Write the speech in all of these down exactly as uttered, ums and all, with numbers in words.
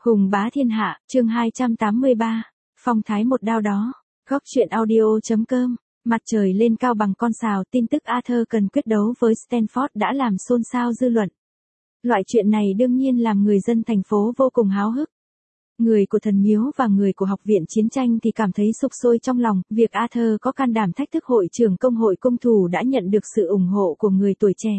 Hùng bá thiên hạ, chương hai trăm tám mươi ba, phong thái một đao đó. Góc truyện audio.com, mặt trời lên cao bằng con sào, tin tức Arthur cần quyết đấu với Stanford đã làm xôn xao dư luận. Loại chuyện này đương nhiên làm người dân thành phố vô cùng háo hức. Người của thần miếu và người của học viện chiến tranh thì cảm thấy sục sôi trong lòng, việc Arthur có can đảm thách thức hội trưởng công hội cung thủ đã nhận được sự ủng hộ của người tuổi trẻ.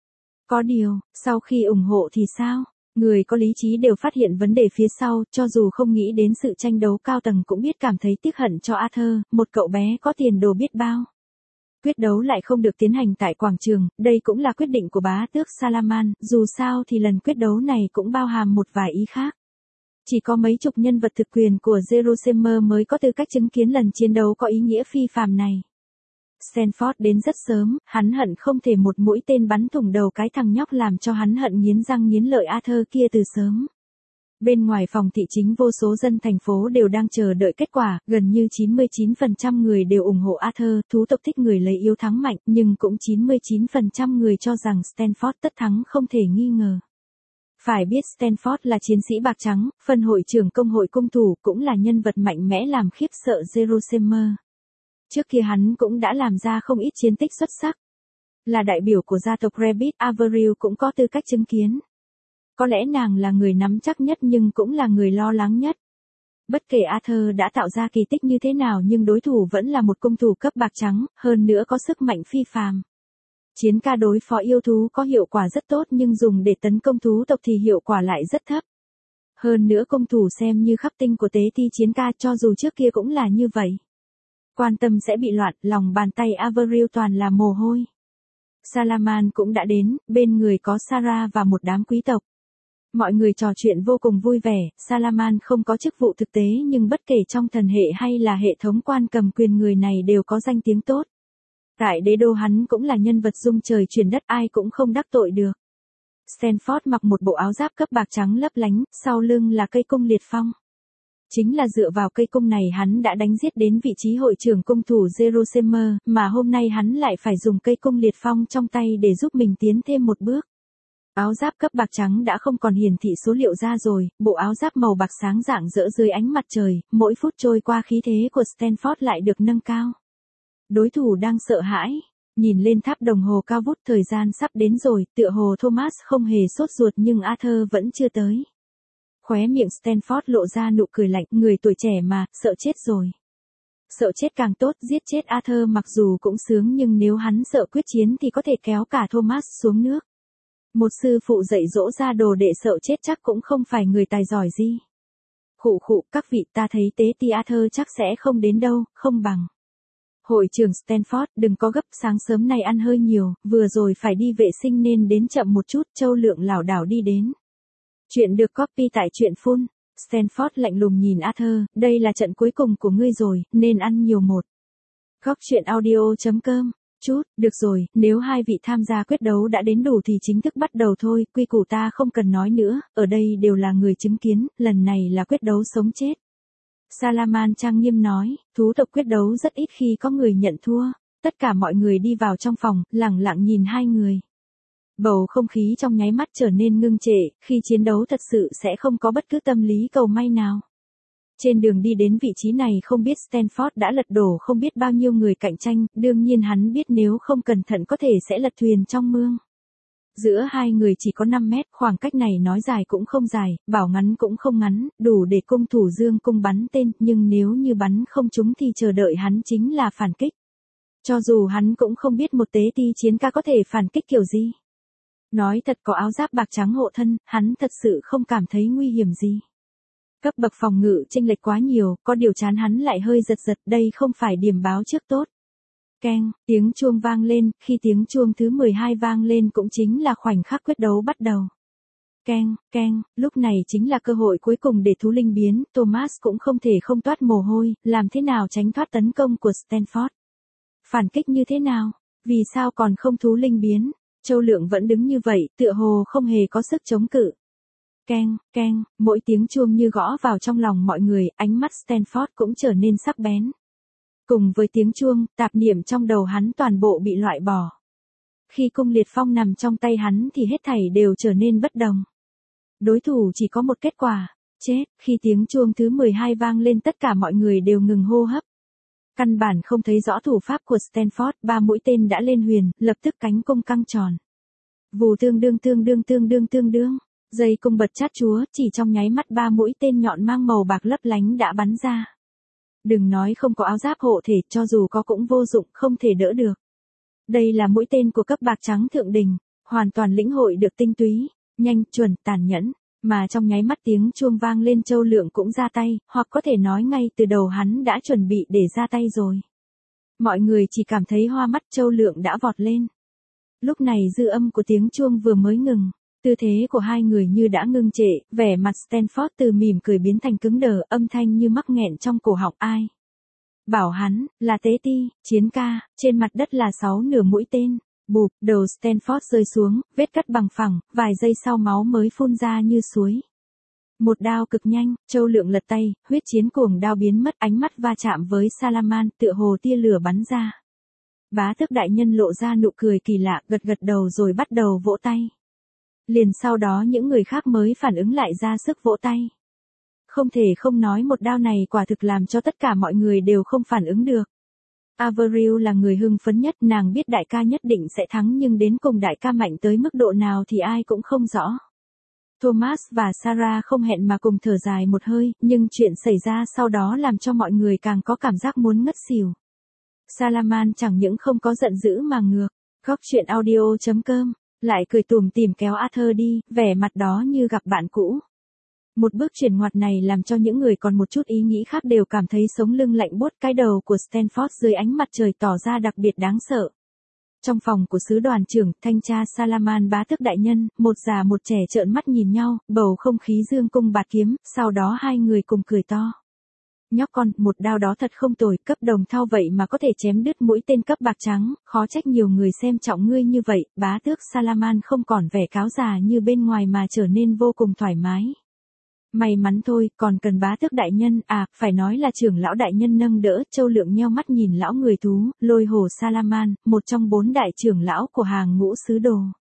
Có điều, sau khi ủng hộ thì sao? Người có lý trí đều phát hiện vấn đề phía sau, cho dù không nghĩ đến sự tranh đấu cao tầng cũng biết cảm thấy tiếc hận cho Arthur, một cậu bé có tiền đồ biết bao. Quyết đấu lại không được tiến hành tại quảng trường, đây cũng là quyết định của bá tước Salaman, dù sao thì lần quyết đấu này cũng bao hàm một vài ý khác. Chỉ có mấy chục nhân vật thực quyền của Jerusalem mới có tư cách chứng kiến lần chiến đấu có ý nghĩa phi phàm này. Stanford đến rất sớm, hắn hận không thể một mũi tên bắn thủng đầu cái thằng nhóc làm cho hắn hận nghiến răng nghiến lợi Arthur kia từ sớm. Bên ngoài phòng thị chính vô số dân thành phố đều đang chờ đợi kết quả, gần như chín mươi chín phần trăm người đều ủng hộ Arthur, thú tộc thích người lấy yếu thắng mạnh, nhưng cũng chín mươi chín phần trăm người cho rằng Stanford tất thắng không thể nghi ngờ. Phải biết Stanford là chiến sĩ bạc trắng, phân hội trưởng công hội cung thủ, cũng là nhân vật mạnh mẽ làm khiếp sợ Jerusalem. Trước kia hắn cũng đã làm ra không ít chiến tích xuất sắc. Là đại biểu của gia tộc Rabbit, Avril cũng có tư cách chứng kiến. Có lẽ nàng là người nắm chắc nhất nhưng cũng là người lo lắng nhất. Bất kể Arthur đã tạo ra kỳ tích như thế nào nhưng đối thủ vẫn là một cung thủ cấp bạc trắng, hơn nữa có sức mạnh phi phàm. Chiến ca đối phó yêu thú có hiệu quả rất tốt nhưng dùng để tấn công thú tộc thì hiệu quả lại rất thấp. Hơn nữa cung thủ xem như khắp tinh của tế thi chiến ca, cho dù trước kia cũng là như vậy. Quan tâm sẽ bị loạn, lòng bàn tay Avril toàn là mồ hôi. Salaman cũng đã đến, bên người có Sarah và một đám quý tộc. Mọi người trò chuyện vô cùng vui vẻ, Salaman không có chức vụ thực tế nhưng bất kể trong thần hệ hay là hệ thống quan cầm quyền người này đều có danh tiếng tốt. Tại đế đô hắn cũng là nhân vật rung trời chuyển đất, ai cũng không đắc tội được. Stanford mặc một bộ áo giáp cấp bạc trắng lấp lánh, sau lưng là cây cung liệt phong. Chính là dựa vào cây cung này hắn đã đánh giết đến vị trí hội trưởng cung thủ Jerusalem, mà hôm nay hắn lại phải dùng cây cung liệt phong trong tay để giúp mình tiến thêm một bước. Áo giáp cấp bạc trắng đã không còn hiển thị số liệu ra rồi, bộ áo giáp màu bạc sáng rạng rỡ dưới ánh mặt trời, mỗi phút trôi qua khí thế của Stanford lại được nâng cao. Đối thủ đang sợ hãi, nhìn lên tháp đồng hồ cao vút, thời gian sắp đến rồi, tựa hồ Thomas không hề sốt ruột nhưng Arthur vẫn chưa tới. Khóe miệng Stanford lộ ra nụ cười lạnh, người tuổi trẻ mà, sợ chết rồi. Sợ chết càng tốt, giết chết Arthur mặc dù cũng sướng nhưng nếu hắn sợ quyết chiến thì có thể kéo cả Thomas xuống nước. Một sư phụ dạy dỗ ra đồ đệ sợ chết chắc cũng không phải người tài giỏi gì. Khụ khụ, các vị, ta thấy tế ti Arthur chắc sẽ không đến đâu, không bằng. Hội trưởng Stanford, đừng có gấp, sáng sớm này ăn hơi nhiều, vừa rồi phải đi vệ sinh nên đến chậm một chút, Châu Lượng lảo đảo đi đến. Chuyện được copy tại truyện full. Stanford lạnh lùng nhìn Arthur, đây là trận cuối cùng của ngươi rồi, nên ăn nhiều một. Góc truyện audio.com, chút, được rồi, nếu hai vị tham gia quyết đấu đã đến đủ thì chính thức bắt đầu thôi, quy củ ta không cần nói nữa, ở đây đều là người chứng kiến, lần này là quyết đấu sống chết. Salaman trang nghiêm nói, thú tộc quyết đấu rất ít khi có người nhận thua, tất cả mọi người đi vào trong phòng, lẳng lặng nhìn hai người. Bầu không khí trong nháy mắt trở nên ngưng trệ, khi chiến đấu thật sự sẽ không có bất cứ tâm lý cầu may nào. Trên đường đi đến vị trí này không biết Stanford đã lật đổ không biết bao nhiêu người cạnh tranh, đương nhiên hắn biết nếu không cẩn thận có thể sẽ lật thuyền trong mương. Giữa hai người chỉ có năm mét, khoảng cách này nói dài cũng không dài, bảo ngắn cũng không ngắn, đủ để cung thủ dương cung bắn tên, nhưng nếu như bắn không trúng thì chờ đợi hắn chính là phản kích. Cho dù hắn cũng không biết một tế ti chiến ca có thể phản kích kiểu gì. Nói thật, có áo giáp bạc trắng hộ thân, hắn thật sự không cảm thấy nguy hiểm gì. Cấp bậc phòng ngự chênh lệch quá nhiều, có điều chán hắn lại hơi giật giật, đây không phải điểm báo trước tốt. Keng, tiếng chuông vang lên, khi tiếng chuông thứ mười hai vang lên cũng chính là khoảnh khắc quyết đấu bắt đầu. Keng, keng, lúc này chính là cơ hội cuối cùng để thú linh biến, Thomas cũng không thể không toát mồ hôi, làm thế nào tránh thoát tấn công của Stanford. Phản kích như thế nào, vì sao còn không thú linh biến, Châu Lượng vẫn đứng như vậy, tựa hồ không hề có sức chống cự. Keng, keng, mỗi tiếng chuông như gõ vào trong lòng mọi người, ánh mắt Stanford cũng trở nên sắc bén. Cùng với tiếng chuông, tạp niệm trong đầu hắn toàn bộ bị loại bỏ. Khi cung liệt phong nằm trong tay hắn thì hết thảy đều trở nên bất đồng. Đối thủ chỉ có một kết quả, Chết, khi tiếng chuông thứ mười hai vang lên tất cả mọi người đều ngừng hô hấp. Căn bản không thấy rõ thủ pháp của Stanford, ba mũi tên đã lên huyền, lập tức cánh cung căng tròn. Vù tương đương tương đương tương đương tương đương, dây cung bật chát chúa, chỉ trong nháy mắt ba mũi tên nhọn mang màu bạc lấp lánh đã bắn ra. Đừng nói không có áo giáp hộ thể, cho dù có cũng vô dụng, không thể đỡ được. Đây là mũi tên của cấp bạc trắng thượng đỉnh, hoàn toàn lĩnh hội được tinh túy, nhanh, chuẩn, tàn nhẫn. Mà trong nháy mắt tiếng chuông vang lên Châu Lượng cũng ra tay, hoặc có thể nói ngay từ đầu hắn đã chuẩn bị để ra tay rồi. Mọi người chỉ cảm thấy hoa mắt, Châu Lượng đã vọt lên. Lúc này dư âm của tiếng chuông vừa mới ngừng, tư thế của hai người như đã ngưng trệ, vẻ mặt Stanford từ mỉm cười biến thành cứng đờ, âm thanh như mắc nghẹn trong cổ họng. Ai? Bảo hắn, là Tế Ti, chiến ca, trên mặt đất là sáu nửa mũi tên. Bụp, đầu Stanford rơi xuống, vết cắt bằng phẳng, vài giây sau máu mới phun ra như suối. Một đao cực nhanh, Châu Lượng lật tay, huyết chiến cuồng đao biến mất, ánh mắt va chạm với Salaman, tựa hồ tia lửa bắn ra. Bá tước đại nhân lộ ra nụ cười kỳ lạ, gật gật đầu rồi bắt đầu vỗ tay. Liền sau đó những người khác mới phản ứng lại ra sức vỗ tay. Không thể không nói một đao này quả thực làm cho tất cả mọi người đều không phản ứng được. Avril là người hưng phấn nhất, nàng biết đại ca nhất định sẽ thắng nhưng đến cùng đại ca mạnh tới mức độ nào thì ai cũng không rõ. Thomas và Sarah không hẹn mà cùng thở dài một hơi, nhưng chuyện xảy ra sau đó làm cho mọi người càng có cảm giác muốn ngất xỉu. Salaman chẳng những không có giận dữ mà ngược, góc chuyện audio chấm com, lại cười tủm tỉm kéo Arthur đi, vẻ mặt đó như gặp bạn cũ. Một bước chuyển ngoặt này làm cho những người còn một chút ý nghĩ khác đều cảm thấy sống lưng lạnh buốt, cái đầu của Stanford dưới ánh mặt trời tỏ ra đặc biệt đáng sợ. Trong phòng của sứ đoàn trưởng, thanh tra Salaman bá tước đại nhân, một già một trẻ trợn mắt nhìn nhau, bầu không khí dương cung bạt kiếm, sau đó hai người cùng cười to. Nhóc con, một đao đó thật không tồi, cấp đồng thau vậy mà có thể chém đứt mũi tên cấp bạc trắng, khó trách nhiều người xem trọng ngươi như vậy. Bá tước Salaman không còn vẻ cáo già như bên ngoài mà trở nên vô cùng thoải mái. May mắn thôi, còn cần bá tước đại nhân, à, phải nói là trưởng lão đại nhân nâng đỡ. Châu Lượng nheo mắt nhìn lão người thú, lôi hồ Salaman, một trong bốn đại trưởng lão của hàng ngũ sứ đồ.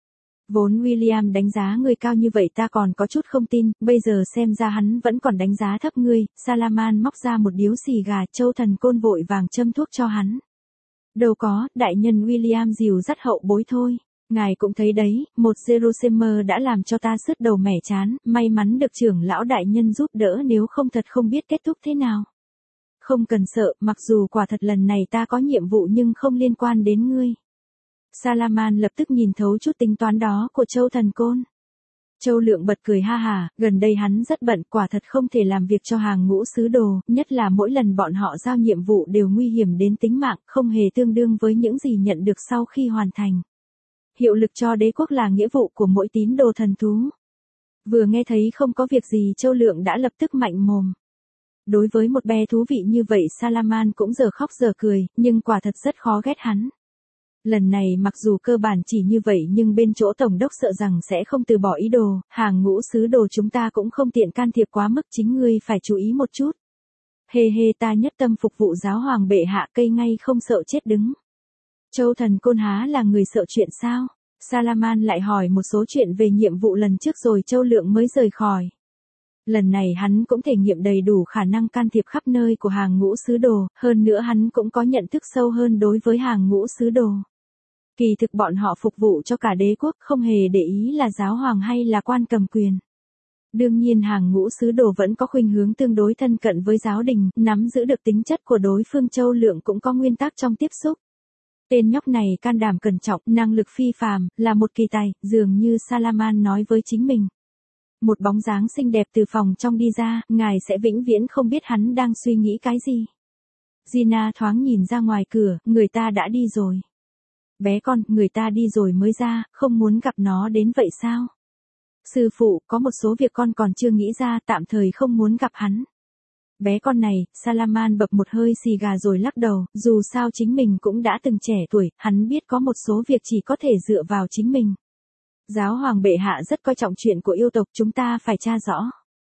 Vốn William đánh giá ngươi cao như vậy ta còn có chút không tin, bây giờ xem ra hắn vẫn còn đánh giá thấp ngươi. Salaman móc ra một điếu xì gà, Châu Thần Côn vội vàng châm thuốc cho hắn. Đâu có, đại nhân William dìu dắt hậu bối thôi. Ngài cũng thấy đấy, một Jerusalem đã làm cho ta sứt đầu mẻ chán, may mắn được trưởng lão đại nhân giúp đỡ, nếu không thật không biết kết thúc thế nào. Không cần sợ, mặc dù quả thật lần này ta có nhiệm vụ nhưng không liên quan đến ngươi. Salaman lập tức nhìn thấu chút tính toán đó của Châu Thần Côn. Châu Lượng bật cười ha hà, gần đây hắn rất bận, quả thật không thể làm việc cho hàng ngũ sứ đồ, nhất là mỗi lần bọn họ giao nhiệm vụ đều nguy hiểm đến tính mạng, không hề tương đương với những gì nhận được sau khi hoàn thành. Hiệu lực cho đế quốc là nghĩa vụ của mỗi tín đồ thần thú. Vừa nghe thấy không có việc gì Châu Lượng đã lập tức mạnh mồm. Đối với một bé thú vị như vậy Salaman cũng giờ khóc giờ cười, nhưng quả thật rất khó ghét hắn. Lần này mặc dù cơ bản chỉ như vậy nhưng bên chỗ tổng đốc sợ rằng sẽ không từ bỏ ý đồ, hàng ngũ sứ đồ chúng ta cũng không tiện can thiệp quá mức, chính ngươi phải chú ý một chút. Hê hê, ta nhất tâm phục vụ giáo hoàng bệ hạ, cây ngay không sợ chết đứng. Châu Thần Côn há là người sợ chuyện sao? Salaman lại hỏi một số chuyện về nhiệm vụ lần trước rồi Châu Lượng mới rời khỏi. Lần này hắn cũng thể nghiệm đầy đủ khả năng can thiệp khắp nơi của hàng ngũ sứ đồ, hơn nữa hắn cũng có nhận thức sâu hơn đối với hàng ngũ sứ đồ. Kỳ thực bọn họ phục vụ cho cả đế quốc, không hề để ý là giáo hoàng hay là quan cầm quyền. Đương nhiên hàng ngũ sứ đồ vẫn có khuynh hướng tương đối thân cận với giáo đình, nắm giữ được tính chất của đối phương. Châu Lượng cũng có nguyên tắc trong tiếp xúc. Tên nhóc này can đảm cẩn trọng, năng lực phi phàm, là một kỳ tài, dường như Salaman nói với chính mình. Một bóng dáng xinh đẹp từ phòng trong đi ra, ngài sẽ vĩnh viễn không biết hắn đang suy nghĩ cái gì. Gina thoáng nhìn ra ngoài cửa, người ta đã đi rồi. Bé con, người ta đi rồi mới ra, không muốn gặp nó đến vậy sao? Sư phụ, có một số việc con còn chưa nghĩ ra, tạm thời không muốn gặp hắn. Bé con này, Salaman bập một hơi xì gà rồi lắc đầu, dù sao chính mình cũng đã từng trẻ tuổi, hắn biết có một số việc chỉ có thể dựa vào chính mình. Giáo hoàng bệ hạ rất coi trọng chuyện của yêu tộc, chúng ta phải tra rõ.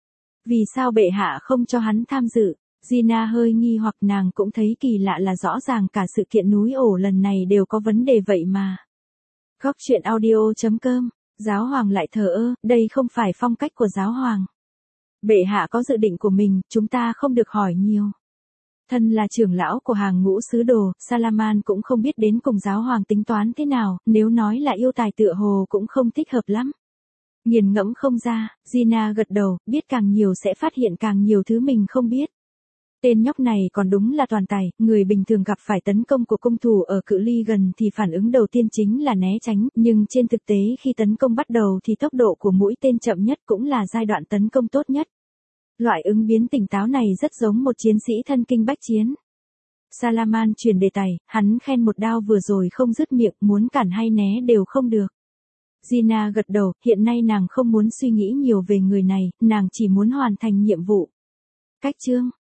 Vì sao bệ hạ không cho hắn tham dự? Gina hơi nghi hoặc, nàng cũng thấy kỳ lạ là rõ ràng cả sự kiện núi ổ lần này đều có vấn đề vậy mà. Góc chuyện audio chấm com, giáo hoàng lại thờ ơ, đây không phải phong cách của giáo hoàng. Bệ hạ có dự định của mình, chúng ta không được hỏi nhiều. Thân là trưởng lão của hàng ngũ sứ đồ, Salaman cũng không biết đến cùng giáo hoàng tính toán thế nào, nếu nói là yêu tài tựa hồ cũng không thích hợp lắm. Nghiền ngẫm không ra, Gina gật đầu, biết càng nhiều sẽ phát hiện càng nhiều thứ mình không biết. Tên nhóc này còn đúng là toàn tài, người bình thường gặp phải tấn công của cung thủ ở cự ly gần thì phản ứng đầu tiên chính là né tránh, nhưng trên thực tế khi tấn công bắt đầu thì tốc độ của mũi tên chậm nhất cũng là giai đoạn tấn công tốt nhất. Loại ứng biến tỉnh táo này rất giống một chiến sĩ thân kinh bách chiến. Salaman chuyển đề tài, hắn khen một đao vừa rồi không dứt miệng, muốn cản hay né đều không được. Gina gật đầu, hiện nay nàng không muốn suy nghĩ nhiều về người này, nàng chỉ muốn hoàn thành nhiệm vụ. Cách chương